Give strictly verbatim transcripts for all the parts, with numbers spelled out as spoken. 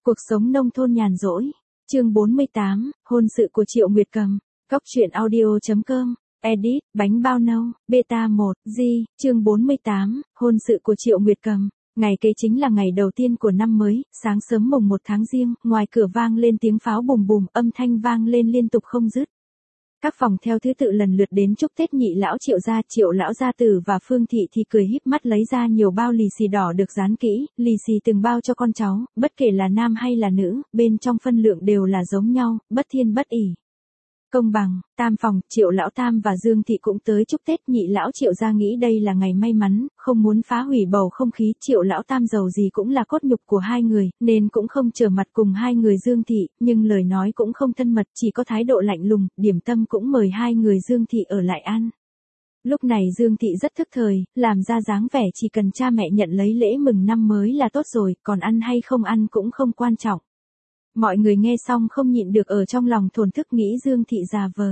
Cuộc sống nông thôn nhàn rỗi. Chương bốn mươi tám, hôn sự của Triệu Nguyệt Cầm. Góc truyện audio chấm com. Edit, bánh bao nâu, beta một, G, chương bốn mươi tám, hôn sự của Triệu Nguyệt Cầm. Ngày kế chính là ngày đầu tiên của năm mới, sáng sớm mùng một tháng Giêng, ngoài cửa vang lên tiếng pháo bùm bùm, âm thanh vang lên liên tục không dứt. Các phòng theo thứ tự lần lượt đến chúc Tết nhị lão Triệu gia, Triệu lão gia tử và Phương thị thì cười híp mắt lấy ra nhiều bao lì xì đỏ được dán kỹ, lì xì từng bao cho con cháu, bất kể là nam hay là nữ, bên trong phân lượng đều là giống nhau, bất thiên bất ỷ. Công bằng, tam phòng, Triệu lão tam và Dương thị cũng tới chúc Tết nhị lão Triệu gia, nghĩ đây là ngày may mắn, không muốn phá hủy bầu không khí. Triệu lão tam giàu gì cũng là cốt nhục của hai người, nên cũng không trở mặt cùng hai người Dương thị, nhưng lời nói cũng không thân mật, chỉ có thái độ lạnh lùng. Điểm tâm cũng mời hai người Dương thị ở lại ăn. Lúc này Dương thị rất thức thời, làm ra dáng vẻ chỉ cần cha mẹ nhận lấy lễ mừng năm mới là tốt rồi, còn ăn hay không ăn cũng không quan trọng. Mọi người nghe xong không nhịn được ở trong lòng thổn thức nghĩ Dương thị già vờ.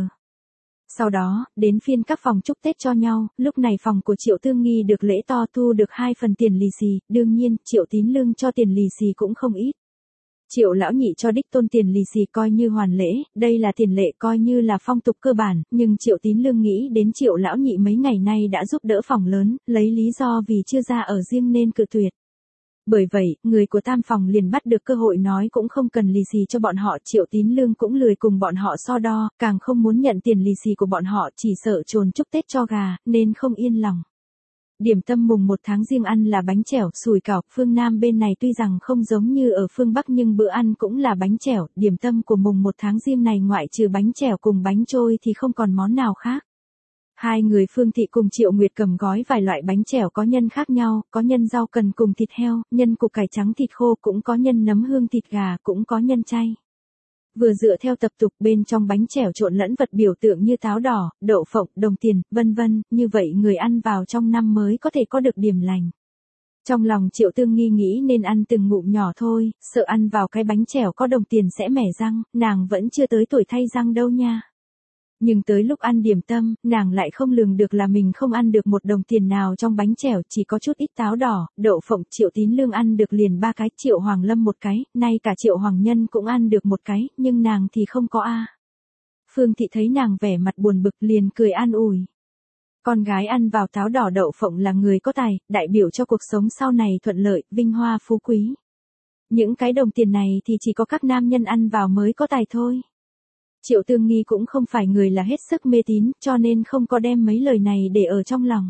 Sau đó, đến phiên các phòng chúc Tết cho nhau, lúc này phòng của Triệu Tương Nghi được lễ to, thu được hai phần tiền lì xì, đương nhiên, Triệu Tín Lương cho tiền lì xì cũng không ít. Triệu lão nhị cho đích tôn tiền lì xì coi như hoàn lễ, đây là tiền lệ coi như là phong tục cơ bản, nhưng Triệu Tín Lương nghĩ đến Triệu lão nhị mấy ngày nay đã giúp đỡ phòng lớn, lấy lý do vì chưa ra ở riêng nên cự tuyệt. Bởi vậy, người của tam phòng liền bắt được cơ hội nói cũng không cần lì xì cho bọn họ. Triệu Tín Lương cũng lười cùng bọn họ so đo, càng không muốn nhận tiền lì xì của bọn họ, chỉ sợ trồn chúc Tết cho gà, nên không yên lòng. Điểm tâm mùng một tháng Giêng ăn là bánh chẻo, sủi cảo. Phương Nam bên này tuy rằng không giống như ở phương Bắc nhưng bữa ăn cũng là bánh chẻo. Điểm tâm của mùng một tháng Giêng này ngoại trừ bánh chẻo cùng bánh trôi thì không còn món nào khác. Hai người Phương thị cùng Triệu Nguyệt Cầm gói vài loại bánh chẻo có nhân khác nhau, có nhân rau cần cùng thịt heo, nhân củ cải trắng thịt khô, cũng có nhân nấm hương thịt gà, cũng có nhân chay. Vừa dựa theo tập tục, bên trong bánh chẻo trộn lẫn vật biểu tượng như táo đỏ, đậu phộng, đồng tiền, vân vân, như vậy người ăn vào trong năm mới có thể có được điểm lành. Trong lòng Triệu Tương Nghi nghĩ nên ăn từng ngụm nhỏ thôi, sợ ăn vào cái bánh chẻo có đồng tiền sẽ mẻ răng, nàng vẫn chưa tới tuổi thay răng đâu nha. Nhưng tới lúc ăn điểm tâm, nàng lại không lường được là mình không ăn được một đồng tiền nào trong bánh chẻo, chỉ có chút ít táo đỏ, đậu phộng. Triệu Tín Lương ăn được liền ba cái, Triệu Hoàng Lâm một cái, nay cả Triệu Hoàng Nhân cũng ăn được một cái, nhưng nàng thì không có a. Phương thị thấy nàng vẻ mặt buồn bực liền cười an ủi. Con gái ăn vào táo đỏ đậu phộng là người có tài, đại biểu cho cuộc sống sau này thuận lợi, vinh hoa phú quý. Những cái đồng tiền này thì chỉ có các nam nhân ăn vào mới có tài thôi. Triệu Tương Nghi cũng không phải người là hết sức mê tín, cho nên không có đem mấy lời này để ở trong lòng.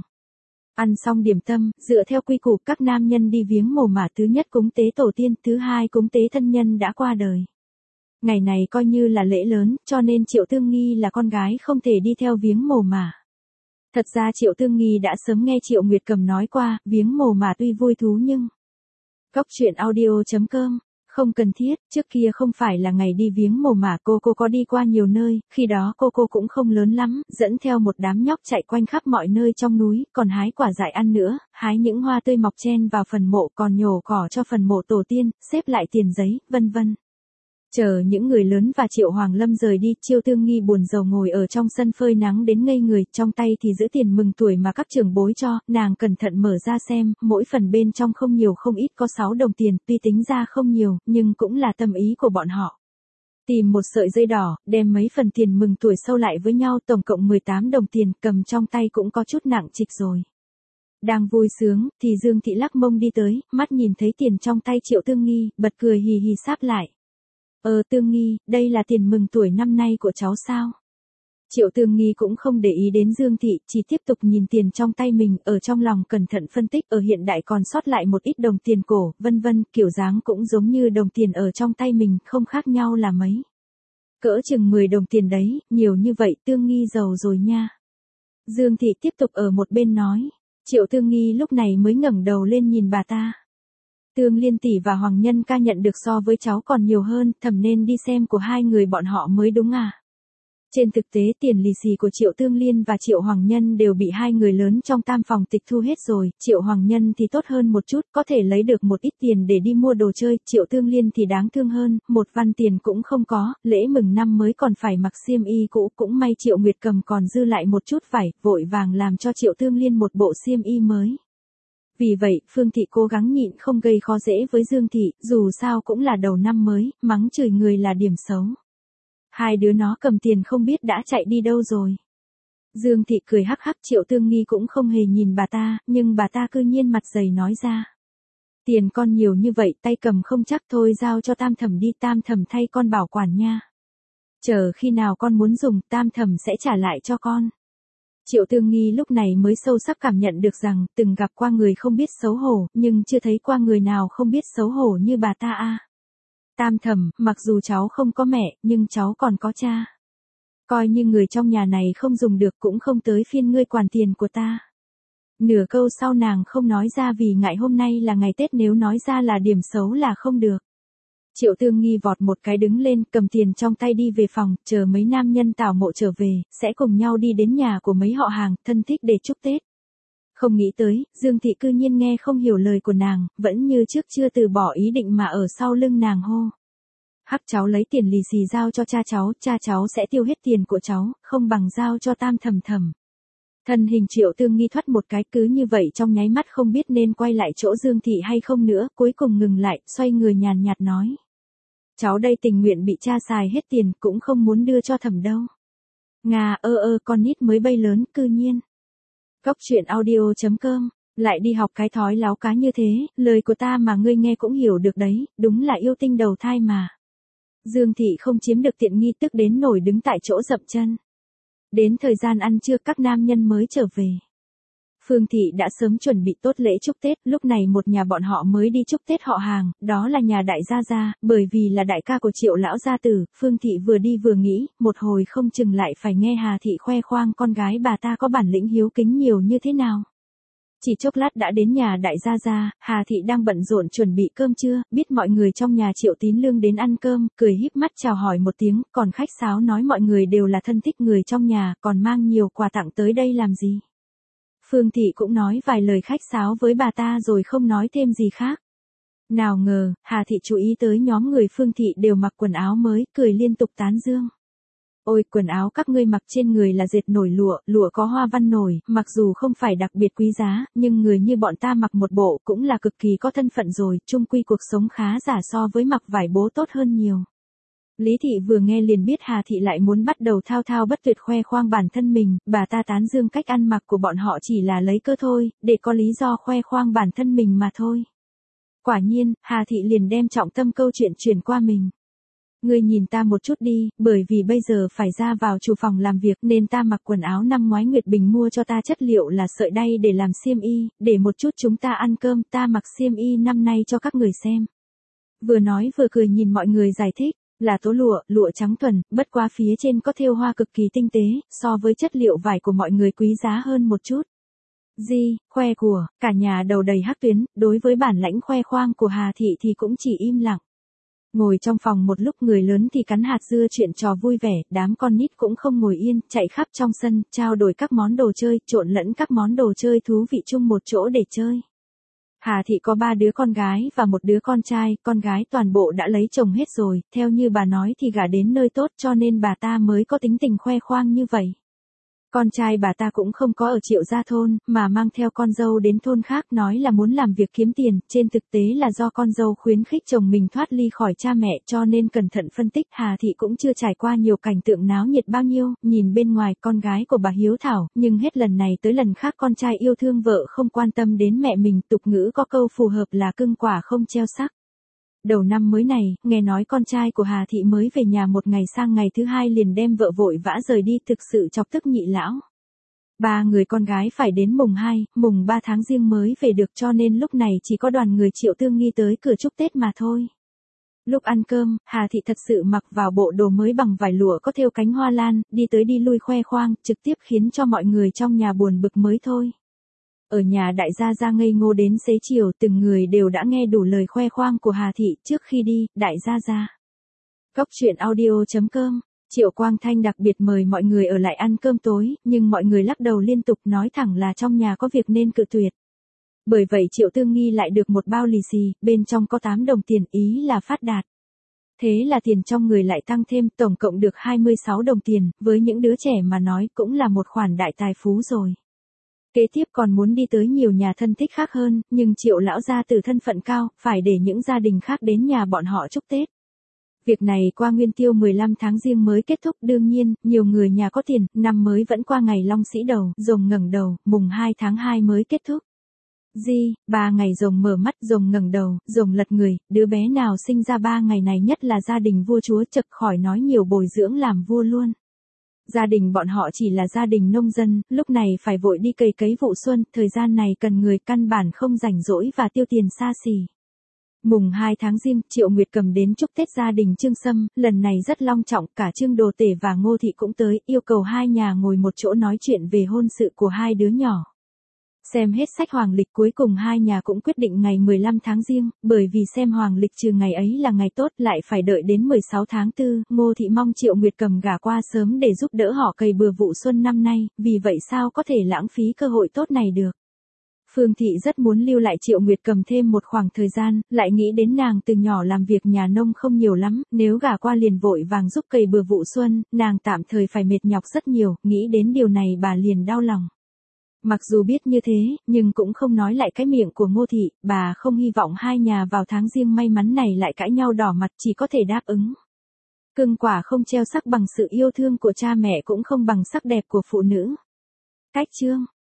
Ăn xong điểm tâm, dựa theo quy củ các nam nhân đi viếng mồ mả, thứ nhất cúng tế tổ tiên, thứ hai cúng tế thân nhân đã qua đời. Ngày này coi như là lễ lớn, cho nên Triệu Tương Nghi là con gái không thể đi theo viếng mồ mả. Thật ra Triệu Tương Nghi đã sớm nghe Triệu Nguyệt Cầm nói qua, viếng mồ mả tuy vui thú nhưng... Góc truyện audio chấm com. Không cần thiết, trước kia không phải là ngày đi viếng mồ mả, cô cô có đi qua nhiều nơi, khi đó cô cô cũng không lớn lắm, dẫn theo một đám nhóc chạy quanh khắp mọi nơi trong núi, còn hái quả dại ăn nữa, hái những hoa tươi mọc chen vào phần mộ, còn nhổ cỏ cho phần mộ tổ tiên, xếp lại tiền giấy, vân vân. Chờ những người lớn và Triệu Hoàng Lâm rời đi, Triệu Tương Nghi buồn rầu ngồi ở trong sân phơi nắng đến ngây người, trong tay thì giữ tiền mừng tuổi mà các trưởng bối cho, nàng cẩn thận mở ra xem, mỗi phần bên trong không nhiều không ít có sáu đồng tiền, tuy tính ra không nhiều, nhưng cũng là tâm ý của bọn họ. Tìm một sợi dây đỏ, đem mấy phần tiền mừng tuổi sâu lại với nhau, tổng cộng mười tám đồng tiền, cầm trong tay cũng có chút nặng trịch rồi. Đang vui sướng, thì Dương thị lắc mông đi tới, mắt nhìn thấy tiền trong tay Triệu Tương Nghi, bật cười hì hì sáp lại. Ờ Tương Nghi, đây là tiền mừng tuổi năm nay của cháu sao? Triệu Tương Nghi cũng không để ý đến Dương thị, chỉ tiếp tục nhìn tiền trong tay mình, ở trong lòng cẩn thận phân tích, ở hiện đại còn sót lại một ít đồng tiền cổ, vân vân, kiểu dáng cũng giống như đồng tiền ở trong tay mình, không khác nhau là mấy. Cỡ chừng mười đồng tiền đấy, nhiều như vậy Tương Nghi giàu rồi nha. Dương thị tiếp tục ở một bên nói. Triệu Tương Nghi lúc này mới ngẩng đầu lên nhìn bà ta. Tương Liên tỷ và Hoàng Nhân ca nhận được so với cháu còn nhiều hơn, thầm nên đi xem của hai người bọn họ mới đúng à. Trên thực tế tiền lì xì của Triệu Tương Liên và Triệu Hoàng Nhân đều bị hai người lớn trong tam phòng tịch thu hết rồi, Triệu Hoàng Nhân thì tốt hơn một chút, có thể lấy được một ít tiền để đi mua đồ chơi, Triệu Tương Liên thì đáng thương hơn, một văn tiền cũng không có, lễ mừng năm mới còn phải mặc xiêm y cũ, cũng may Triệu Nguyệt Cầm còn dư lại một chút vải, vội vàng làm cho Triệu Tương Liên một bộ xiêm y mới. Vì vậy, Phương Thị cố gắng nhịn không gây khó dễ với Dương Thị, dù sao cũng là đầu năm mới, mắng chửi người là điểm xấu. Hai đứa nó cầm tiền không biết đã chạy đi đâu rồi. Dương Thị cười hắc hắc, Triệu Tương Nghi cũng không hề nhìn bà ta, nhưng bà ta cư nhiên mặt dày nói ra. Tiền con nhiều như vậy, tay cầm không chắc, thôi giao cho Tam Thẩm đi, Tam Thẩm thay con bảo quản nha. Chờ khi nào con muốn dùng, Tam Thẩm sẽ trả lại cho con. Triệu Tương Nghi lúc này mới sâu sắc cảm nhận được rằng, từng gặp qua người không biết xấu hổ, nhưng chưa thấy qua người nào không biết xấu hổ như bà ta a. Tam Thẩm, mặc dù cháu không có mẹ, nhưng cháu còn có cha. Coi như người trong nhà này không dùng được cũng không tới phiên ngươi quản tiền của ta. Nửa câu sau nàng không nói ra vì ngại hôm nay là ngày Tết, nếu nói ra là điểm xấu là không được. Triệu Tương Nghi vọt một cái đứng lên, cầm tiền trong tay đi về phòng, chờ mấy nam nhân tảo mộ trở về, sẽ cùng nhau đi đến nhà của mấy họ hàng, thân thích để chúc Tết. Không nghĩ tới, Dương Thị cư nhiên nghe không hiểu lời của nàng, vẫn như trước chưa từ bỏ ý định mà ở sau lưng nàng hô. Hắc, cháu lấy tiền lì xì giao cho cha cháu, cha cháu sẽ tiêu hết tiền của cháu, không bằng giao cho Tam Thẩm Thẩm. Thân hình Triệu Tương Nghi thoát một cái, cứ như vậy trong nháy mắt không biết nên quay lại chỗ Dương Thị hay không nữa, cuối cùng ngừng lại, xoay người nhàn nhạt nói. Cháu đây tình nguyện bị cha xài hết tiền, cũng không muốn đưa cho Thẩm đâu. Ngà ơ ơ con nít mới bay lớn, cư nhiên. Góc truyện audio chấm com, lại đi học cái thói láo cá như thế, lời của ta mà ngươi nghe cũng hiểu được đấy, đúng là yêu tinh đầu thai mà. Dương Thị không chiếm được tiện nghi, tức đến nổi đứng tại chỗ dậm chân. Đến thời gian ăn trưa các nam nhân mới trở về. Phương Thị đã sớm chuẩn bị tốt lễ chúc Tết, lúc này một nhà bọn họ mới đi chúc Tết họ hàng, đó là nhà đại gia gia, bởi vì là đại ca của Triệu lão gia tử, Phương Thị vừa đi vừa nghĩ, một hồi không chừng lại phải nghe Hà Thị khoe khoang con gái bà ta có bản lĩnh hiếu kính nhiều như thế nào. Chỉ chốc lát đã đến nhà đại gia gia, Hà Thị đang bận rộn chuẩn bị cơm trưa, biết mọi người trong nhà Triệu Tín Lương đến ăn cơm, cười híp mắt chào hỏi một tiếng, còn khách sáo nói mọi người đều là thân thích người trong nhà, còn mang nhiều quà tặng tới đây làm gì. Phương Thị cũng nói vài lời khách sáo với bà ta rồi không nói thêm gì khác. Nào ngờ, Hà Thị chú ý tới nhóm người Phương Thị đều mặc quần áo mới, cười liên tục tán dương. Ôi, quần áo các ngươi mặc trên người là dệt nổi lụa, lụa có hoa văn nổi, mặc dù không phải đặc biệt quý giá, nhưng người như bọn ta mặc một bộ cũng là cực kỳ có thân phận rồi, chung quy cuộc sống khá giả so với mặc vải bố tốt hơn nhiều. Lý Thị vừa nghe liền biết Hà Thị lại muốn bắt đầu thao thao bất tuyệt khoe khoang bản thân mình, bà ta tán dương cách ăn mặc của bọn họ chỉ là lấy cơ thôi, để có lý do khoe khoang bản thân mình mà thôi. Quả nhiên, Hà Thị liền đem trọng tâm câu chuyện chuyển qua mình. Ngươi nhìn ta một chút đi, bởi vì bây giờ phải ra vào chủ phòng làm việc nên ta mặc quần áo năm ngoái Nguyệt Bình mua cho ta chất liệu là sợi đay để làm xiêm y, để một chút chúng ta ăn cơm ta mặc xiêm y năm nay cho các người xem. Vừa nói vừa cười nhìn mọi người giải thích, là tố lụa, lụa trắng thuần, bất quá phía trên có thêu hoa cực kỳ tinh tế, so với chất liệu vải của mọi người quý giá hơn một chút. Di, khoe của, cả nhà đầu đầy hắc tuyến, đối với bản lãnh khoe khoang của Hà Thị thì cũng chỉ im lặng. Ngồi trong phòng một lúc, người lớn thì cắn hạt dưa chuyện trò vui vẻ, đám con nít cũng không ngồi yên, chạy khắp trong sân, trao đổi các món đồ chơi, trộn lẫn các món đồ chơi thú vị chung một chỗ để chơi. Hà Thị có ba đứa con gái và một đứa con trai, con gái toàn bộ đã lấy chồng hết rồi, theo như bà nói thì gả đến nơi tốt cho nên bà ta mới có tính tình khoe khoang như vậy. Con trai bà ta cũng không có ở Triệu gia thôn, mà mang theo con dâu đến thôn khác nói là muốn làm việc kiếm tiền, trên thực tế là do con dâu khuyến khích chồng mình thoát ly khỏi cha mẹ cho nên cẩn thận phân tích. Hà Thị cũng chưa trải qua nhiều cảnh tượng náo nhiệt bao nhiêu, nhìn bên ngoài con gái của bà hiếu thảo, nhưng hết lần này tới lần khác con trai yêu thương vợ không quan tâm đến mẹ mình, tục ngữ có câu phù hợp là cưng quả không treo sắc. Đầu năm mới này, nghe nói con trai của Hà Thị mới về nhà một ngày sang ngày thứ hai liền đem vợ vội vã rời đi, thực sự chọc tức nhị lão. Ba người con gái phải đến mùng hai, mùng ba tháng Giêng mới về được cho nên lúc này chỉ có đoàn người Triệu Tương Nghi tới cửa chúc Tết mà thôi. Lúc ăn cơm, Hà Thị thật sự mặc vào bộ đồ mới bằng vải lụa có thêu cánh hoa lan, đi tới đi lui khoe khoang, trực tiếp khiến cho mọi người trong nhà buồn bực mới thôi. Ở nhà đại gia gia ngây ngô đến xế chiều, từng người đều đã nghe đủ lời khoe khoang của Hà Thị. Trước khi đi, đại gia gia. Góc truyện audio chấm com, Triệu Quang Thanh đặc biệt mời mọi người ở lại ăn cơm tối, nhưng mọi người lắc đầu liên tục nói thẳng là trong nhà có việc nên cự tuyệt. Bởi vậy Triệu Tương Nghi lại được một bao lì xì, bên trong có tám đồng tiền, ý là phát đạt. Thế là tiền trong người lại tăng thêm, tổng cộng được hai mươi sáu đồng tiền, với những đứa trẻ mà nói cũng là một khoản đại tài phú rồi. Kế tiếp còn muốn đi tới nhiều nhà thân thích khác hơn, nhưng Triệu lão gia từ thân phận cao, phải để những gia đình khác đến nhà bọn họ chúc Tết. Việc này qua nguyên tiêu mười lăm tháng Giêng mới kết thúc, đương nhiên, nhiều người nhà có tiền, năm mới vẫn qua ngày Long Sĩ Đầu, Rồng ngẩng đầu, mùng hai tháng hai mới kết thúc. Di, ba ngày Rồng mở mắt, Rồng ngẩng đầu, Rồng lật người, đứa bé nào sinh ra ba ngày này nhất là gia đình vua chúa, chật khỏi nói nhiều bồi dưỡng làm vua luôn. Gia đình bọn họ chỉ là gia đình nông dân, lúc này phải vội đi cày cấy vụ xuân, thời gian này cần người căn bản không rảnh rỗi và tiêu tiền xa xỉ. Mùng hai tháng Giêng, Triệu Nguyệt Cầm đến chúc Tết gia đình Trương Sâm, lần này rất long trọng, cả Trương Đồ Tể và Ngô Thị cũng tới, yêu cầu hai nhà ngồi một chỗ nói chuyện về hôn sự của hai đứa nhỏ. Xem hết sách hoàng lịch, cuối cùng hai nhà cũng quyết định ngày mười lăm tháng Giêng, bởi vì xem hoàng lịch trừ ngày ấy là ngày tốt lại phải đợi đến mười sáu tháng tư, Ngô Thị mong Triệu Nguyệt Cầm gả qua sớm để giúp đỡ họ cày bừa vụ xuân năm nay, vì vậy sao có thể lãng phí cơ hội tốt này được. Phương Thị rất muốn lưu lại Triệu Nguyệt Cầm thêm một khoảng thời gian, lại nghĩ đến nàng từ nhỏ làm việc nhà nông không nhiều lắm, nếu gả qua liền vội vàng giúp cày bừa vụ xuân, nàng tạm thời phải mệt nhọc rất nhiều, nghĩ đến điều này bà liền đau lòng. Mặc dù biết như thế, nhưng cũng không nói lại cái miệng của Ngô Thị, bà không hy vọng hai nhà vào tháng Giêng may mắn này lại cãi nhau đỏ mặt, chỉ có thể đáp ứng. Cưng quả không treo sắc bằng sự yêu thương của cha mẹ, cũng không bằng sắc đẹp của phụ nữ. Cách chương